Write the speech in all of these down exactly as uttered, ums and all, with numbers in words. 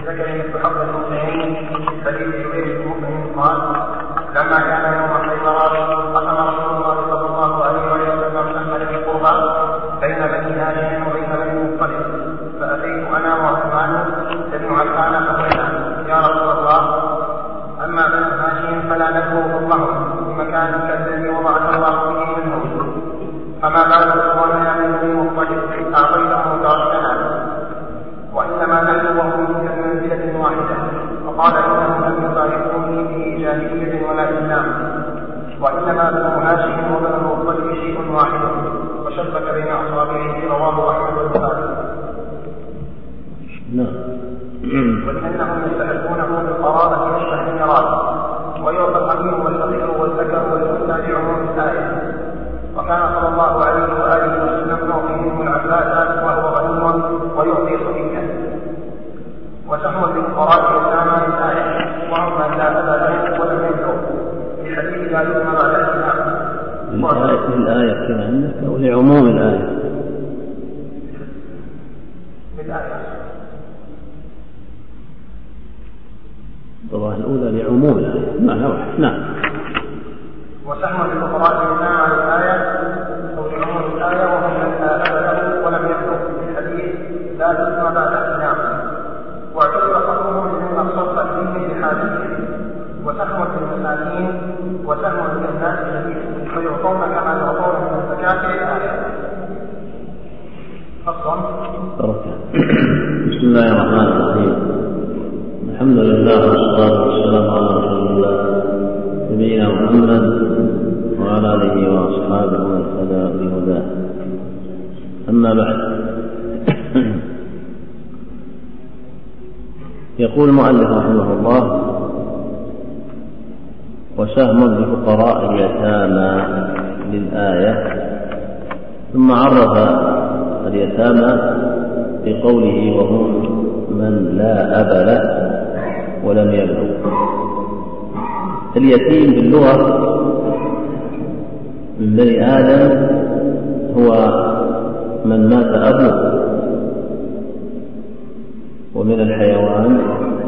للذكر مثل حظ الأنثيين في حديث جبير بن مطعم قال لما كان يوم خيبر قسم رسول الله صلى الله عليه وسلم سهما للقربى بين بني هاشم وبين بني المطلب، فأتيت أنا وعثمان بن عفان فقلنا يا رسول الله أما بني هاشم فلا نذكر فضلهم بمكانك الذي وضعك الله فيه منهم، فما بال إخواننا من بني المطلب أعطيتهم تركنا وإنما نحن وهم من منزلة واحدة. فقال إنهم لم يصارحوني في جاهلية ولا إسلام، وإنما بنو هاشم وبنو المطلب شيء واحد، وشبك بين أصابعه رواه أحمد والبخاري. ولأنهم يستحقونه بالقرابة نشبه الميراث، ويعطى القديم والصغير والذكر والأنثى لعموم الآية. وكان صلى الله عليه وآله وسلم يعطي منه العباس وهو غني ويعطي صبيا، وسهم للفقراء يتامى الآية وهم من لا أبا له ولم يبلغ بحديث لا يؤمن على الإسلام. الآية كما عندك أو لعموم الآية؟ بالآية طبعا الأولى لعموم الآية. نعم نعم. وسهم للفقراء يتامى الآية أو لعموم الآية وهم من لا أبا له ولم يبلغ بحديث لا يؤمن على الإسلام. واعتبر قوله من الصرف الدين بحاجته، وسهم للمساكين وسهم للناس جديد، فيعطون كما يعطون من الزكاة الآية. فصل. بسم الله الرحمن الرحيم. الحمد لله والصلاة والسلام على رسول الله نبينا محمد وعلى آله وأصحابه ومن اهتدى بهداه. أما بعد، يقول المؤلف رحمه الله: وسهم لفقراء اليتامى للآية، ثم عرف اليتامى بقوله وهم من لا أب له ولم يبلغ. اليتيم باللغة من بني آدم هو من مات أبوه، ومن الحيوان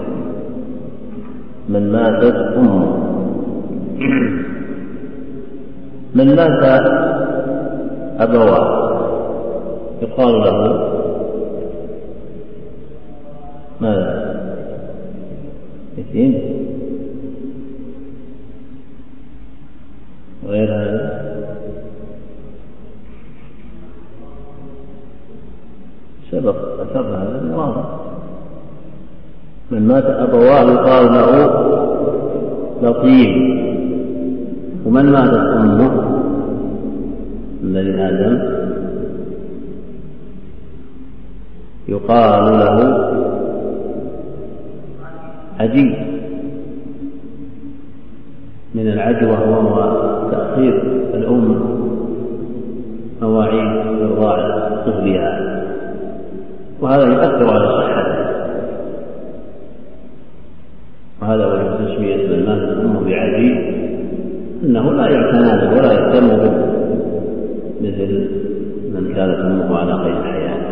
من ماتت أمه. من مات أبواه يقال له ماذا؟ يتيم. غير هذا سبق أثر هذا المواضع. من مات أبواه يقال له لطيم، ومن ماتت أمه من بني آدم يقال له عجيب. من العجوة وهو تأخير الأم مواعيد إرضاع طفلها، وهذا يؤثر على صحته، وهذا هو تسمية من ماتت أمه بعجيب، أنه لا يعتنى به ولا يهتم به مثل من كانت أمه على قيد الحياة.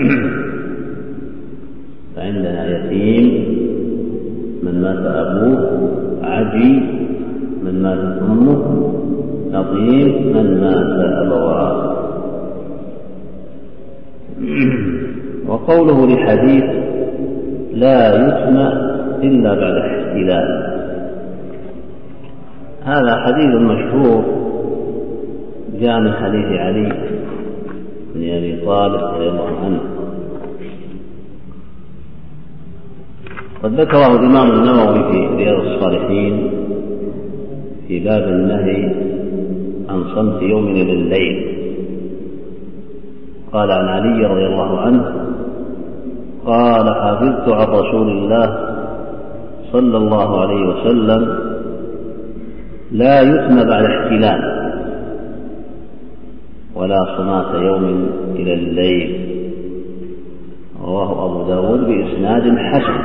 فعندنا يتيم من مات أبوه، عجيب من ماتت أمه، لطيم من مات أبواه. وقوله لحديث لا يتم إلا بعد احتلال، هذا حديث مشهور جاء من حديث علي بن أبي طالب رضي الله عنه، قد ذكره الإمام النووي في رياض الصالحين في باب النهي عن صمت يوم بالليل. قال عن علي رضي الله عنه قال: حفظت عن رسول الله صلى الله عليه وسلم لا يتم بعد احتلال ولا صمات يوم إلى الليل. رواه أبو داود بإسناد حسن.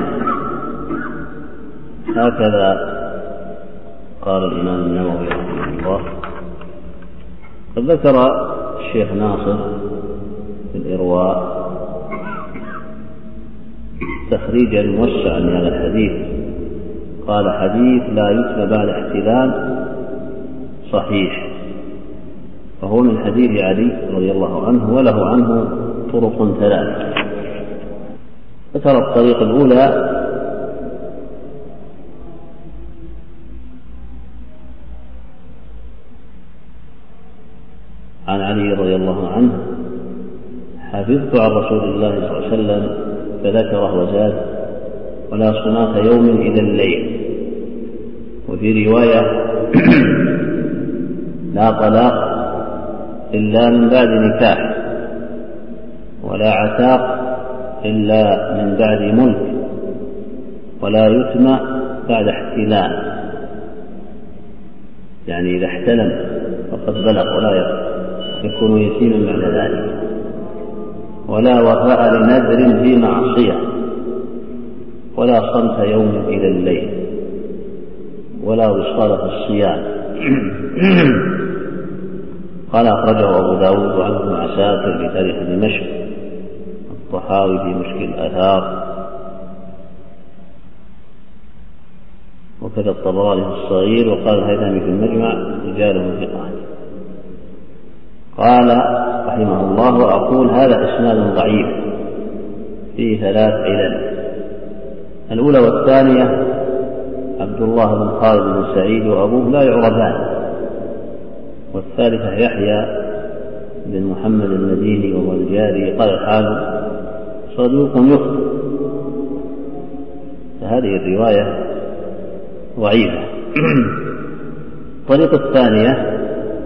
هكذا قال الإمام النووي رحمه الله. قد ذكر الشيخ ناصر في الإرواء تخريجا موسعا لهذا الحديث قال: حديث لا يتم بعد احتلال صحيح، فهو من حديث علي رضي الله عنه، وله عنه طرق ثلاث. ذكر الطريق الأولى عن علي رضي الله عنه: حفظت عن رسول الله صلى الله عليه وسلم، فذكره وزاد: ولا صناف يوم إلى الليل. وفي رواية: لا طلاق إلا من بعد نكاح، ولا عتاق إلا من بعد ملك، ولا يتم بعد احتلال، يعني إذا احتلم فقد بلغ ولا يكون يتيما بعد ذلك، ولا وفاء لنذر في معصية، ولا صمت يوم إلى الليل، ولا وصال في الصيام. قال: أخرجه أبو داود وعن ابن عساكر في تاريخ دمشق، الطحاوي في مشكل الآثار، وكذا الطبراني في الصغير، وقال الهيثمي في المجمع: رجاله ثقات. قال رحمه الله: وأقول هذا إسناد ضعيف فيه ثلاث علل. الأولى والثانية: عبد الله بن خالد بن سعيد وأبوه لا يعرفان. والثالثة: يحيى بن محمد المديني وهو الجاري، قال الحافظ: صدوق يخطئ. فهذه الرواية ضعيفة. الطريقة الثانية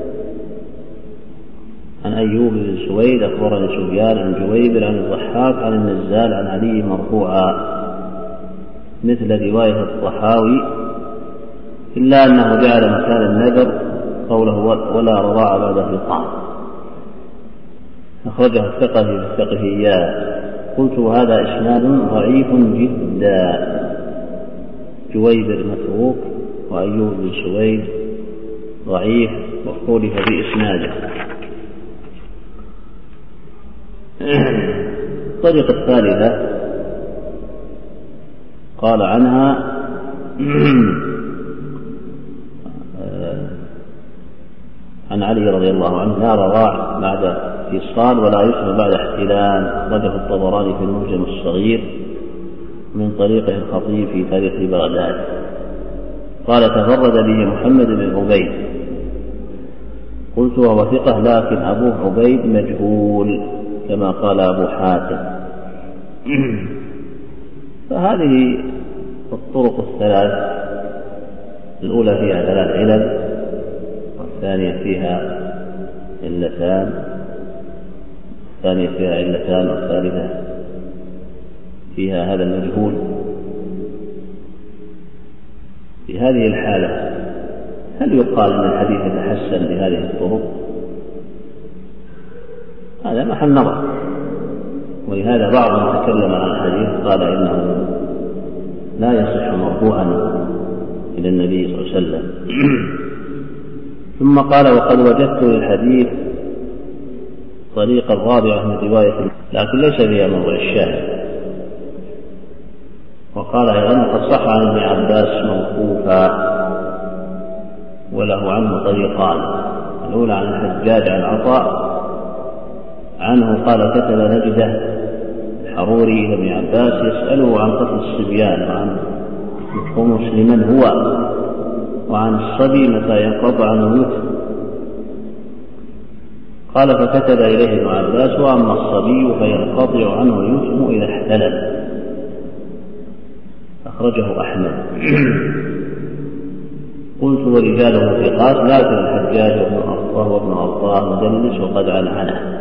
عن أيوب بن سويد: أخبرني سفيان عن جويبر عن الضحاك عن النزال عن علي مرفوعا، مثل رواية الطحاوي، إلا أنه جعل مكان النذر قوله: ولا رضاع بعد فطام. أخرجه الثقفي في الثقفيات. قلت: هذا إسناد ضعيف جدا، جويبر متروك، وأيوب بن سويد ضعيف، واختلف في إسناده. الطريقة الثالثة قال عنها: عن علي رضي الله عنه: لا رضاع بعد اتصال، ولا يسمى بعد احتلال. أخرجه الطبراني في المعجم الصغير من طريقه الخطيب في تاريخ بغداد. قال: تفرد به محمد بن عبيد. قلت: وهو ثقة، لكن أبوه عبيد مجهول كما قال أبو حاتم. فهذه الطرق الثلاث، الأولى فيها ثلاث علل، والثانية فيها علتان، الثانية فيها علتان، والثالثة فيها هذا المجهول. في هذه الحالة هل يقال أن الحديث يتحسن بهذه الطرق؟ هذا محل نظر، ولهذا بعضهم تكلم عن الحديث قال إنه لا يصح مرفوعا إلى النبي صلى الله عليه وسلم. ثم قال: وقد وجدت للحديث طريقا رابعة من رواية، لكن ليس فيها موضع الشاهد. وقال أيضا: قد صح عن ابن عباس موقوفا، وله عنه طريقان. الأولى عن الحجاج عن عطاء عنه قال: كتب نجدة الحروري إلى ابن عباس يسأله عن قتل الصبيان، وعن الخمس لمن هو، وعن الصبي متى ينقطع عنه اليتم. قال: فكتب إليه ابن عباس: وأما الصبي فينقطع عنه اليتم إذا احتلم. أخرجه أحمد. قلت: ورجاله ثقات، لكن الحجاج وهو ابن أرطاه مدلس وقد عنعنه.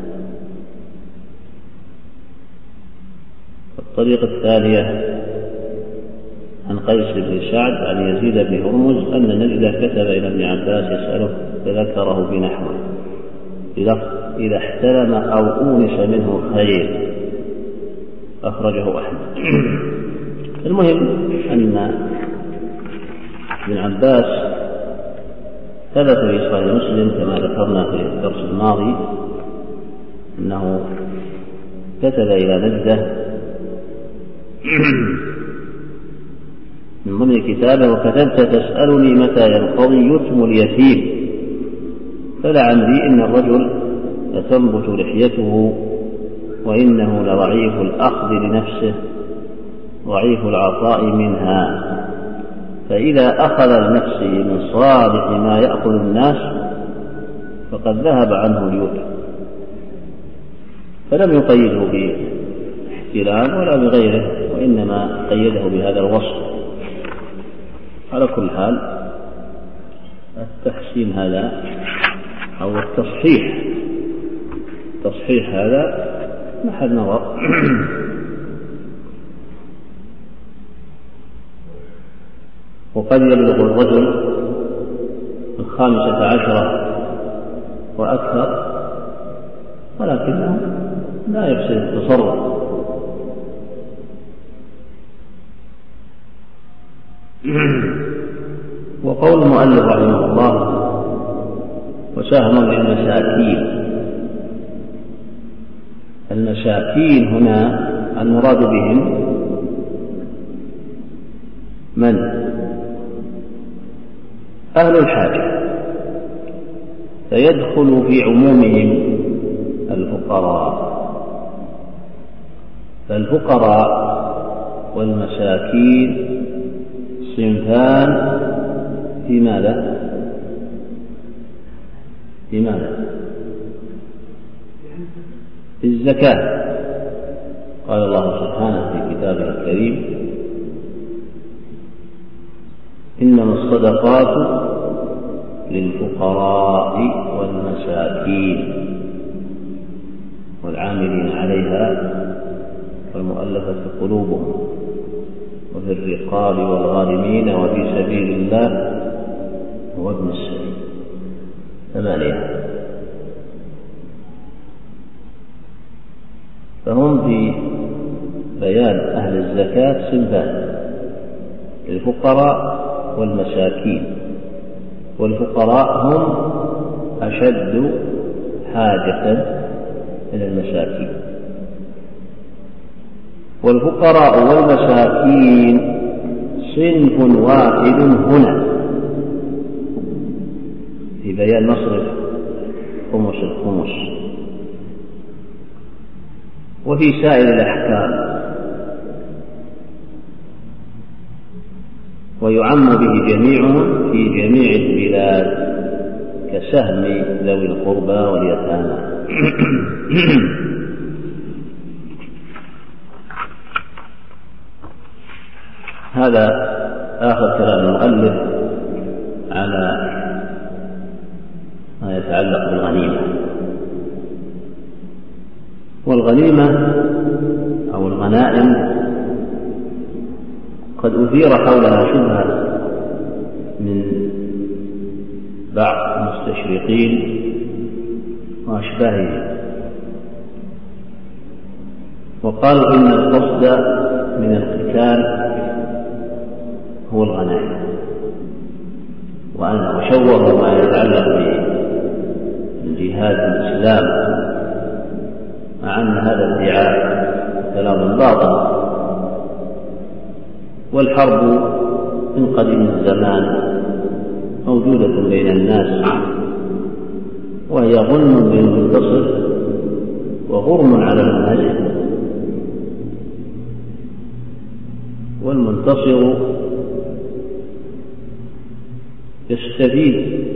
الطريقة الثانية عن قيس بن سعد عن يزيد بن هرمز أن نجدة كتب إلى ابن عباس يسأله، فذكره بنحوه إذا احتلم أو أونس منه خير. أخرجه أحمد. المهم أن ابن عباس ثبت في صحيح مسلم كما ذكرنا في الدرس الماضي أنه كتب إلى نجدة من ضمن كتابه: وكتبت تسألني متى ينقضي يتم اليتيم، فلعمري إن الرجل لتنبت لحيته وإنه لضعيف الأخذ لنفسه ضعيف العطاء منها، فإذا أخذ لنفسه من صالح ما يأخذ الناس فقد ذهب عنه اليتم، فلم يقيده باحتلال ولا بغيره، وإنما قيده بهذا الوصف. على كل حال التحسين هذا أو التصحيح تصحيح هذا محل نظر. وقد يبلغ الرجل الخامسة عشرة وأكثر ولكنه لا يفسد التصرف. وقول المؤلف رحمه الله: وسهم للمساكين. المساكين هنا المراد بهم من؟ أهل الحاجة، فيدخل في عمومهم الفقراء. فالفقراء والمساكين صنفان في ماذا؟ في ماذا؟ في الزكاة. قال الله سبحانه في كتابه الكريم: إنما الصدقات للفقراء والمساكين والعاملين عليها والمؤلفة قلوبهم وفي الرقاب والغارمين وفي سبيل الله وابن السبيل. ثمانية. فهم في بيان أهل الزكاة صنفان: الفقراء والمساكين. والفقراء هم أشد حاجة إلى المساكين، والفقراء والمساكين صنف واحد هنا في بيان مصرف خمس الخمس. وفي سائر الأحكام ويعم به جميعهم في جميع البلاد كسهم ذوي القربى واليتامى. هذا آخر كلام المؤلف على ما يتعلق بالغنيمة. والغنيمة أو الغنائم قد أثير حولها شبهة من بعض المستشرقين وأشباههم، وقالوا إن القصد من القتال هو الغنائم، وأن وشوهوا ما يتعلق بالجهاد الإسلام، مع أن هذا ادعاء كلام باطل. والحرب من قديم الزمان موجودة بين الناس، وهي غنم للمنتصر وغرم على المهزم، والمنتصر يستفيد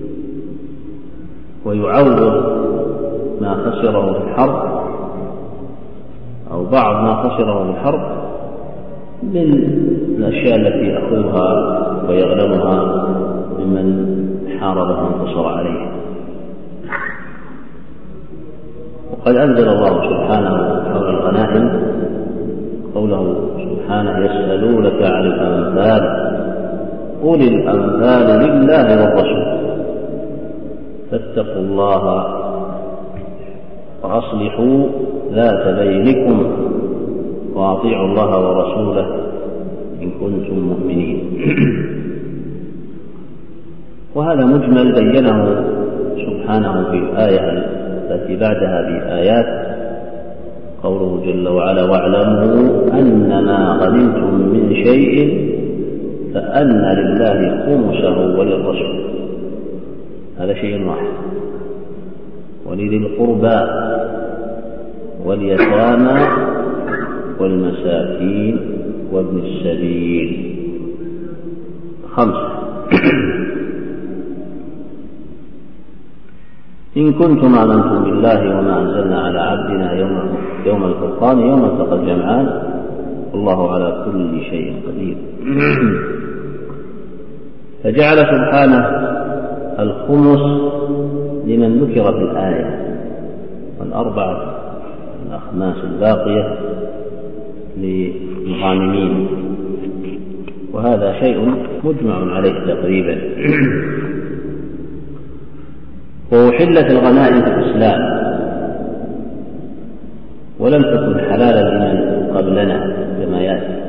ويعوض ما خسره في الحرب أو بعض ما خسره في الحرب من الأشياء التي يأخذها ويغنمها ممن حاربه وانتصر عليه. وقد أنزل الله سبحانه حول الغنائم قوله سبحانه: يسألونك عن الأنفال قل الأنفال لله والرسول فاتقوا الله وأصلحوا ذات بينكم وأطيعوا الله ورسوله إن كنتم مؤمنين. وهذا مجمل بينه سبحانه في الآية التي بعدها بآيات، قوله جل وعلا واعلموا أنما غنمتم من شيء فأن لله خمسه وللرسول، هذا شيء واحد، ولذي القربى واليتامى والمساكين وابن السبيل. خمسة. إن كنتم آمنتم بالله وما أنزلنا على عبدنا يوم يوم الفرقان يوم التقى الجمعان والله على كل شيء قدير. فجعل سبحانه الخمس لمن ذكر في الآية، والأربعة الأخماس الباقية للغانمين، وهذا شيء مجمع عليه تقريبا. وأحلت الغنائم في الإسلام ولم تكن حلالا لمن قبلنا كما يأتي،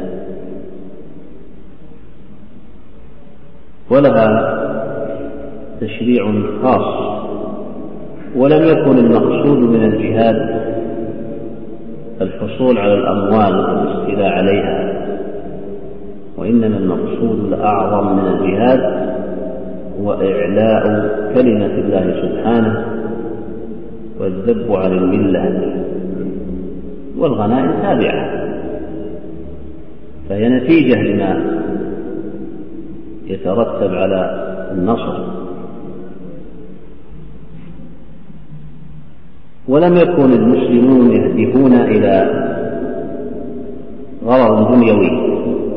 ولها تشريع خاص، ولم يكن المقصود من الجهاد الحصول على الأموال والاستيلاء عليها، وإنما المقصود الأعظم من الجهاد هو إعلاء كلمة الله سبحانه والذب عن الملة، والغنائم تابعة، فهي نتيجة لما يترتب على النصر. ولم يكن المسلمون يهدفون إلى غرض دنيوي،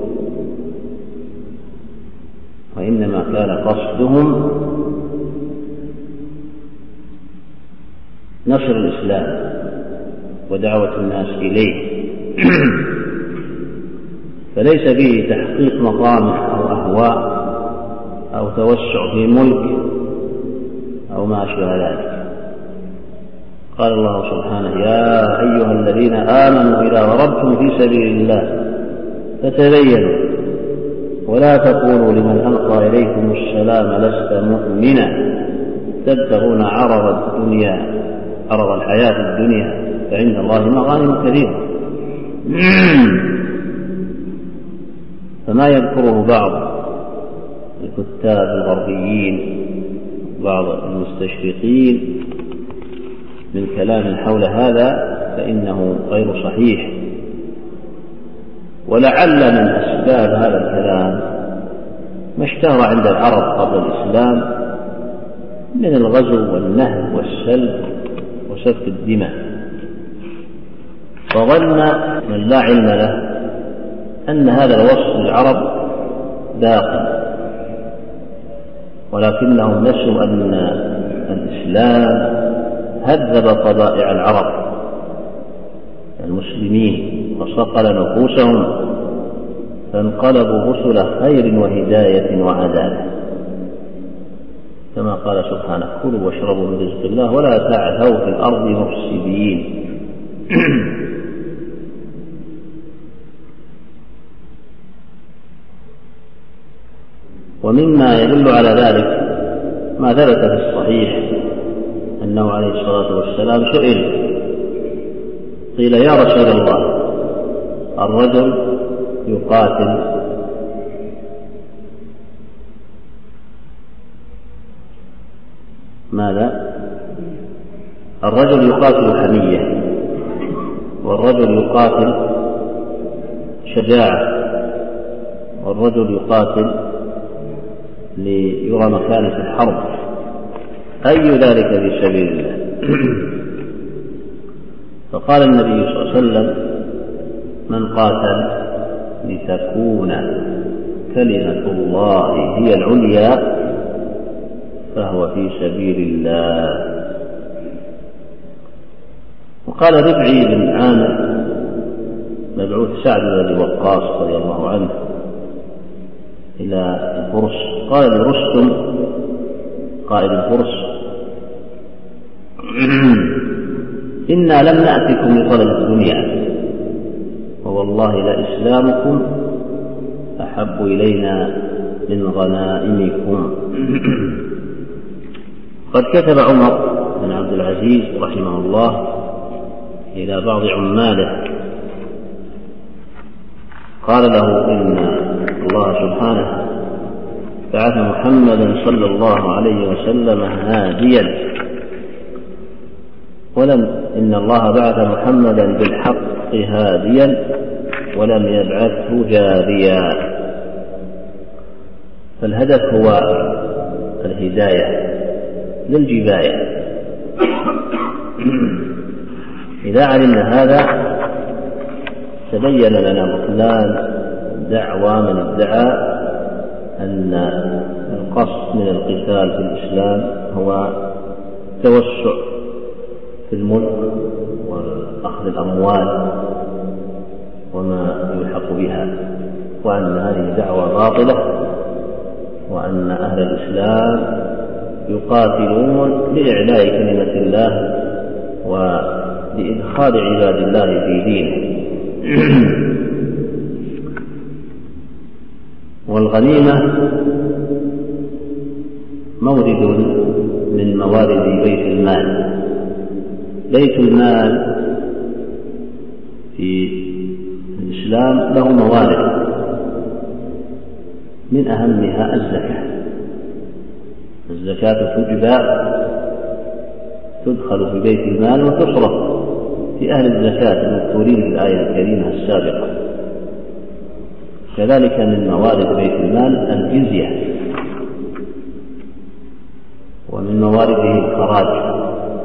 وإنما كان قصدهم نشر الإسلام ودعوة الناس إليه، فليس به تحقيق مطامح أو أهواء أو توسع في ملك أو ما أشبه ذلك. قال الله سبحانه يا أيها الذين آمنوا إذا ضربتم في سبيل الله فتبينوا ولا تقولوا لمن ألقى إليكم السلام لست مؤمنا تبتغون عرض الدنيا عرض الحياة الدنيا فعند الله مغانم كثيرة. فما يذكره بعض الكتاب الغربيين بعض المستشرقين من كلام حول هذا فإنه غير صحيح، ولعل من أسباب هذا الكلام ما اشتهر عند العرب قبل الإسلام من الغزو والنهب والسلب وسفك الدماء، وظن من لا علم له أن هذا الوصف للعرب باق، ولكنهم نسوا أن الإسلام هذب طبائع العرب المسلمين وصقل نفوسهم فانقلبوا رسل خير وهداية وعدالة، كما قال سبحانه كلوا واشربوا من رزق الله ولا تعثوا في الأرض مفسدين. ومما يدل على ذلك ما ثبت في الصحيح أنه عليه الصلاة والسلام سئل قيل يا رسول الله الرجل يقاتل ماذا؟ الرجل يقاتل حمية، والرجل يقاتل شجاعة، والرجل يقاتل ليرى مكانه في الحرب، أي ذلك في سبيل الله؟ فقال النبي صلى الله عليه وسلم من قاتل لتكون كلمة الله هي العليا فهو في سبيل الله. وقال ربعي بن عامر مبعوث سعد بن أبي وقاص رضي الله عنه إلى الفرس قال لرستم قائد الفرس إنا لم نأتكم لطلب الدنيا ووالله لإسلامكم أحب إلينا من غنائمكم. قد كتب عمر بن عبد العزيز رحمه الله إلى بعض عماله قال له إن الله سبحانه بعث محمدا صلى الله عليه وسلم هاديا، ولم إن الله بعث محمدا بالحق هاديا ولم يبعثه جاريا. فالهدف هو الهداية للجباية. إذا علمنا هذا تبين لنا بطلان دعوى من ادعى أن القصد من القتال في الإسلام هو توسع في الملك وأخذ الأموال وما يلحق بها، وأن هذه دعوة باطلة، وأن أهل الإسلام يقاتلون لإعلاء كلمة الله ولإدخال عباد الله في دينه. والغنيمة مورد من موارد بيت المال. بيت المال في الإسلام له موارد، من أهمها الزكاة. الزكاة تجبى تدخل في بيت المال وتصرف في أهل الزكاة المذكورين في الآية الكريمة السابقة. كذلك من موارد بيت المال الجزية، ومن موارده الخراج،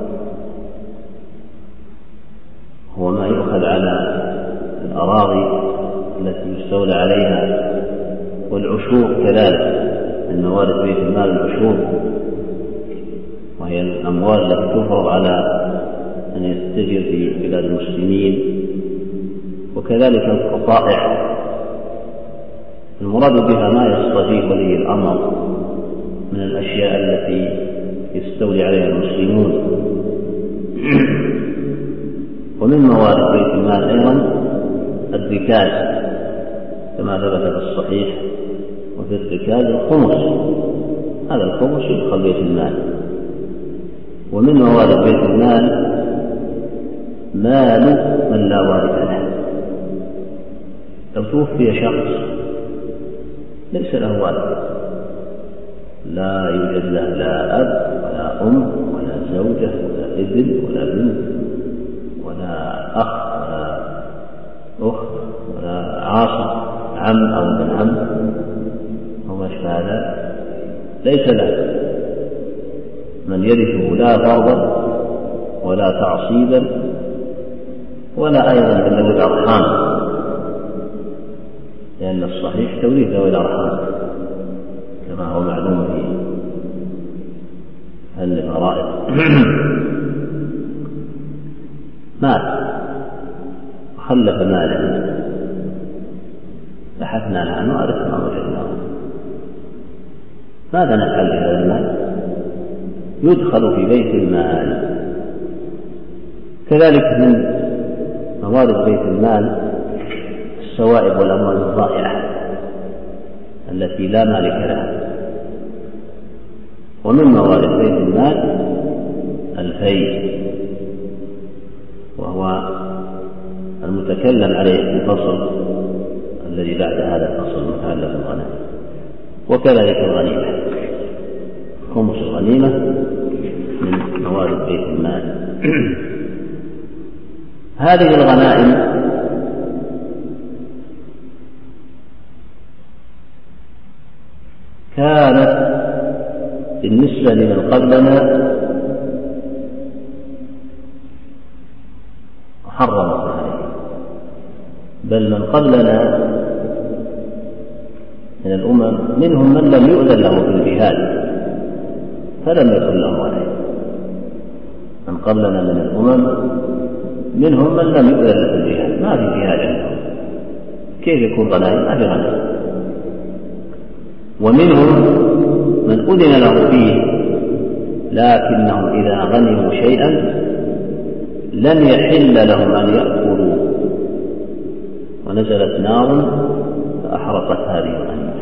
هو ما يؤخذ على الأراضي التي يستولى عليها، والعشور كذلك من موارد بيت المال العشور، وهي الأموال التي تفرض على أن يتجر في بلاد المسلمين. وكذلك القطائع، المراد بها ما يستجيب ولي الأمر من الأشياء التي يستولي عليها المسلمون. ومن موارد بيت المال أيضا الركاز، كما ثبت في الصحيح وفي الركاز الخمس، هذا الخمس يدخل بيت المال. ومن موارد بيت المال مال من لا وارث له. لو توفي شخص ليس له والد، لا يوجد له لا أب ولا أم ولا زوجة ولا ابن ولا بنت ولا أخ ولا أخت ولا عاصر، عم أو ابن عم أو ما أشبه هذا، ليس له من يرثه لا فرضا ولا تعصيبا ولا أيضا من الأرحام، لأن الصحيح توريث ذوي الأرحام كما هو معلوم في أهل الفرائض. مات وخلف مالا، بحثنا عنه وعرفنا ما وجدناه، ماذا نفعل بهذا المال؟ يدخل في بيت المال. كذلك من موارد بيت المال السوائب والأموال الضائعة التي لا مالك لها. ومن موارد بيت المال الفيء، وهو المتكلم عليه في الفصل الذي بعد هذا الفصل المتعلق بالغنائم. وكذلك الغنيمة، خمس الغنيمة من موارد بيت المال. هذه الغنائم كانت بالنسبة لمن قبلنا محرمة عليه، بل من قبلنا من الأمم منهم من لم يؤذن له في الجهاد فلم يكن له عليه. من قبلنا من الأمم منهم من لم يؤذن له في الجهاد، ما في جهاد عندهم، كيف يكون غنائم؟ ما في غنائم. ومنهم من أذن له فيه لكنهم إذا غنموا شيئا لم يحل لهم أن يأكلوا، ونزلت نار فأحرقت هذه الغنيمة.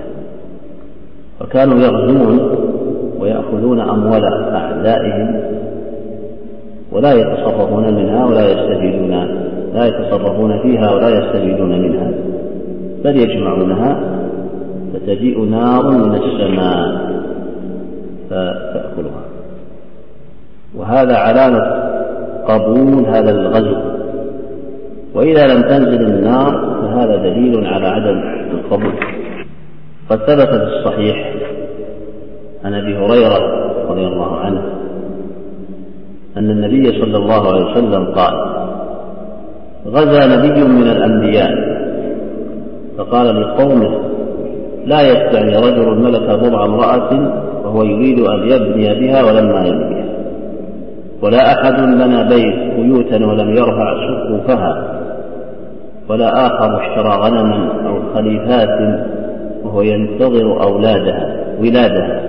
فكانوا يغزون ويأخذون أموال أعدائهم ولا يتصرفون منها ولا يستفيدون لا يتصرفون فيها ولا يستفيدون منها، بل يجمعونها فتجيء نار من السماء فتأكلها. وهذا علامة قبول هذا الغزو. وإذا لم تنزل النار فهذا دليل على عدم القبول. قد ثبت في الصحيح عن أبي هريرة رضي الله عنه أن النبي صلى الله عليه وسلم قال: غزا نبي من الأنبياء فقال لقومه: لا يستعني رجل ملك بضع امرأة وهو يريد أن يبني بها ولما يبنيها، ولا أحد لنا بيت بيوتا ولم يرفع سقوفها، ولا آخر اشترى غنما أو خليفات وهو ينتظر أولادها ولادها،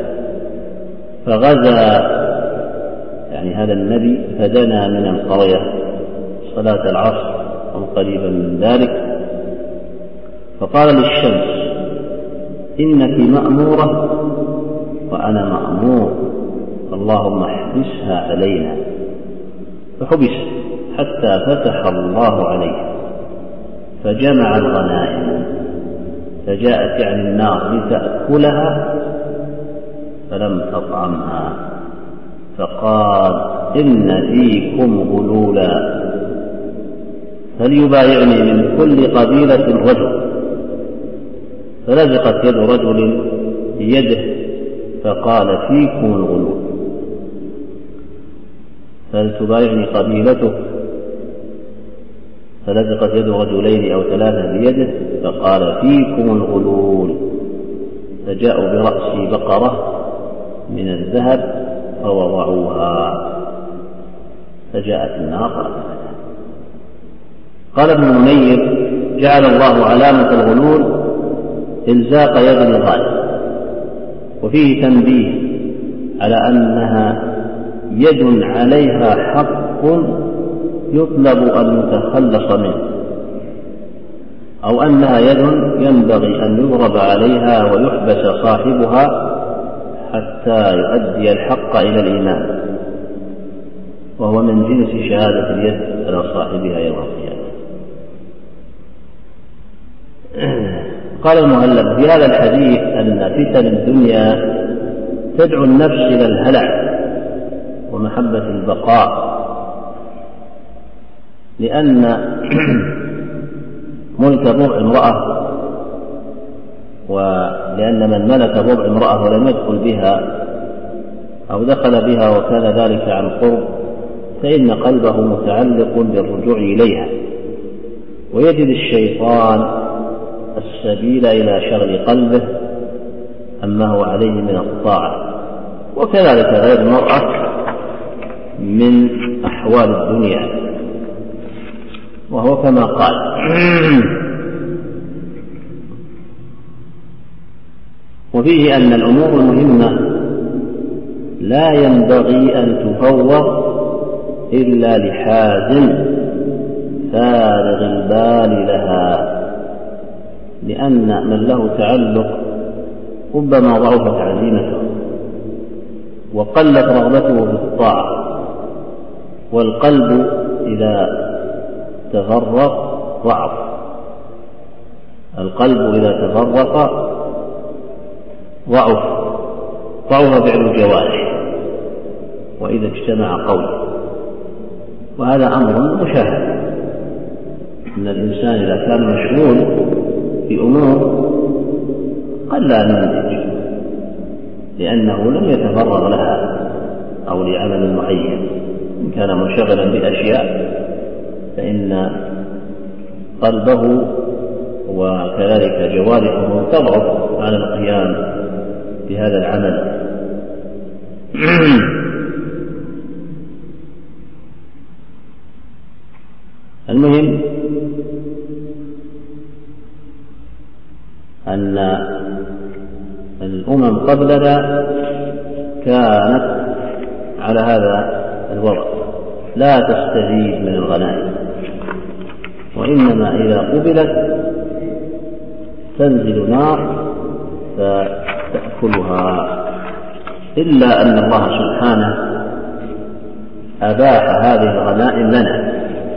فغزا يعني هذا النبي فدنا من القرية صلاة العصر أو قريبا من ذلك، فقال للشمس: إنك مأمورة وأنا مأمور، اللهم احبسها علينا. فحبس حتى فتح الله عليه فجمع الغنائم، فجاءت يعني النار لتأكلها فلم تطعمها، فقال: إن فيكم غلولا فليبايعني من كل قبيلة رجل. فلزقت يد رجل بيده فقال: فيكم الغلول. فلتبايعني قبيلته، فلزقت يد رجلين أو ثلاثة بيده فقال: فيكم الغلول. فجاءوا برأس بقرة من الذهب فوضعوها فجاءت النار فأكلتها. قال ابن منير: جعل الله علامة الغلول إلزاق يد الغالب، وفيه تنبيه على أنها يد عليها حق يطلب أن يتخلص منه، أو أنها يد ينبغي أن يضرب عليها ويحبس صاحبها حتى يؤدي الحق إلى الإيمان، وهو من جنس شهادة اليد على صاحبها يوم القيامة. قال المؤلف: في هذا الحديث أن فتن الدنيا تدعو النفس إلى الهلع ومحبة البقاء، لأن ملك بضع امرأة ولأن من ملك بضع امرأة ولم يدخل بها أو دخل بها وكان ذلك عن قرب فإن قلبه متعلق بالرجوع إليها، ويجد الشيطان السبيل إلى شغل قلبه أما هو عليه من الطاعة. وكذلك غير المرأة من أحوال الدنيا، وهو كما قال: وفيه أن الأمور المهمة لا ينبغي أن تفوض إلا لحازم فارغ البال لها، لأن من له تعلق ربما ضعفت عزيمته وقلت رغبته في الطاعة، والقلب إذا تفرق ضعف، القلب إذا تفرق ضعف ضعف فعل الجوارح وإذا اجتمع قوله. وهذا أمر مشاهد، أن الإنسان إذا كان مشغول في أمور قل أن ينتج لأنه لم يتفرغ لها أو لعمل معين. إن كان منشغلا بأشياء فإن قلبه وكذلك جوارحه تضعف على القيام بهذا العمل. المهم أن الأمم قبلنا كانت على هذا الوضع، لا تستفيد من الغنائم، وإنما إذا قبلت تنزل نار فتأكلها، إلا أن الله سبحانه أباح هذه الغنائم لنا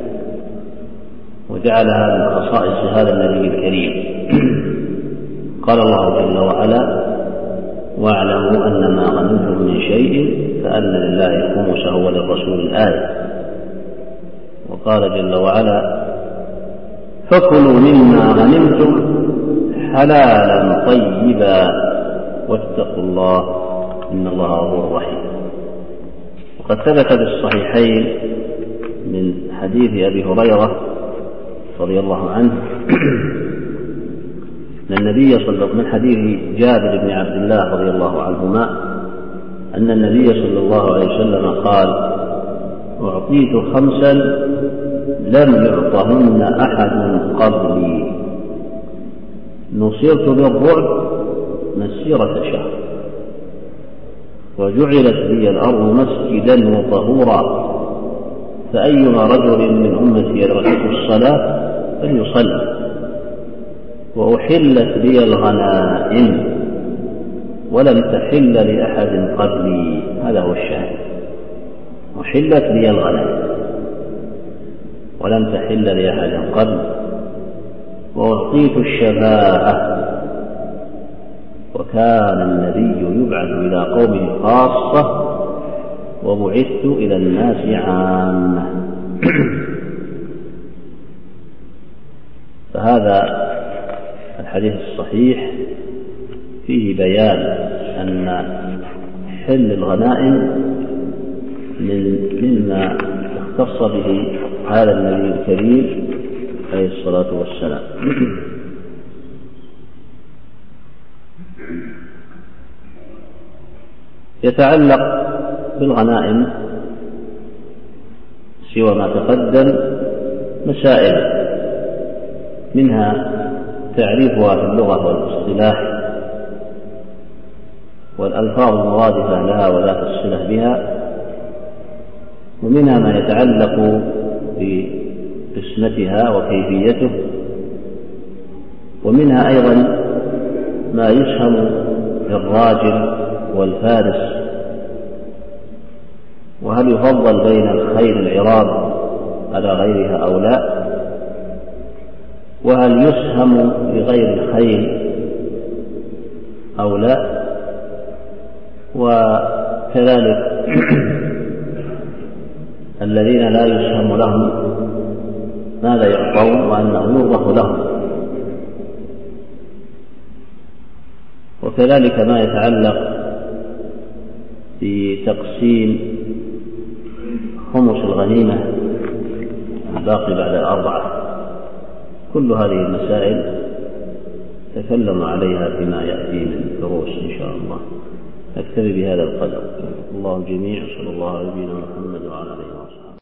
وجعلها من خصائص هذا النبي الكريم. قال الله جل وعلا: واعلموا أن ما غنمتم من شيء فأن لله خمسه وللرسول الآية. وقال جل وعلا: فكلوا مما غنمتم حلالا طيبا واتقوا الله إن الله غفور رحيم. وقد ثبت في الصحيحين من حديث أبي هريرة رضي الله عنه أن النبي صلى الله عليه وسلم، من حديث جابر بن عبد الله رضي الله عنهما أن النبي صلى الله عليه وسلم قال: أعطيت خمسا لم يعطهن أحد قبلي، نصرت بالرعب مسيرة شهر، وجعلت لي الأرض مسجدا وطهورا، فأيما رجل من أمتي يدركه الصلاة فليصلي، وأحلت لي الغنائم ولم تحل لأحد قبلي. هذا هو الشاهد: أحلت لي الغنائم ولم تحل لأحد قبل، وأعطيت الشفاعة، وكان النبي يبعث إلى قومه خاصة وبعثت إلى الناس عامة. فهذا الحديث الصحيح فيه بيان أن حل الغنائم مما اختص به هذا النبي الكريم عليه الصلاة والسلام. يتعلق بالغنائم سوى ما تقدم مسائل، منها تعريفها في اللغة والاصطلاح والألفاظ المرادفة لها وذات الصلة بها، ومنها ما يتعلق بقسمتها وكيفيته، ومنها أيضا ما يسهم للراجل والفارس، وهل يفضل بين الخيل العراب على غيرها أو لا، وهل يسهم لغير الخيل أو لا، وكذلك الذين لا يسهم لهم ماذا يعطون وأنه يوظف لهم، وكذلك ما يتعلق بتقسيم خمس الغنيمة الباقي بعد الأربعة. كل هذه المسائل تكلم عليها فيما يأتي من دروس إن شاء الله. نكتفي بهذا القدر. الله الجميع. صلى الله على نبينا محمد وعلى آله وصحبه.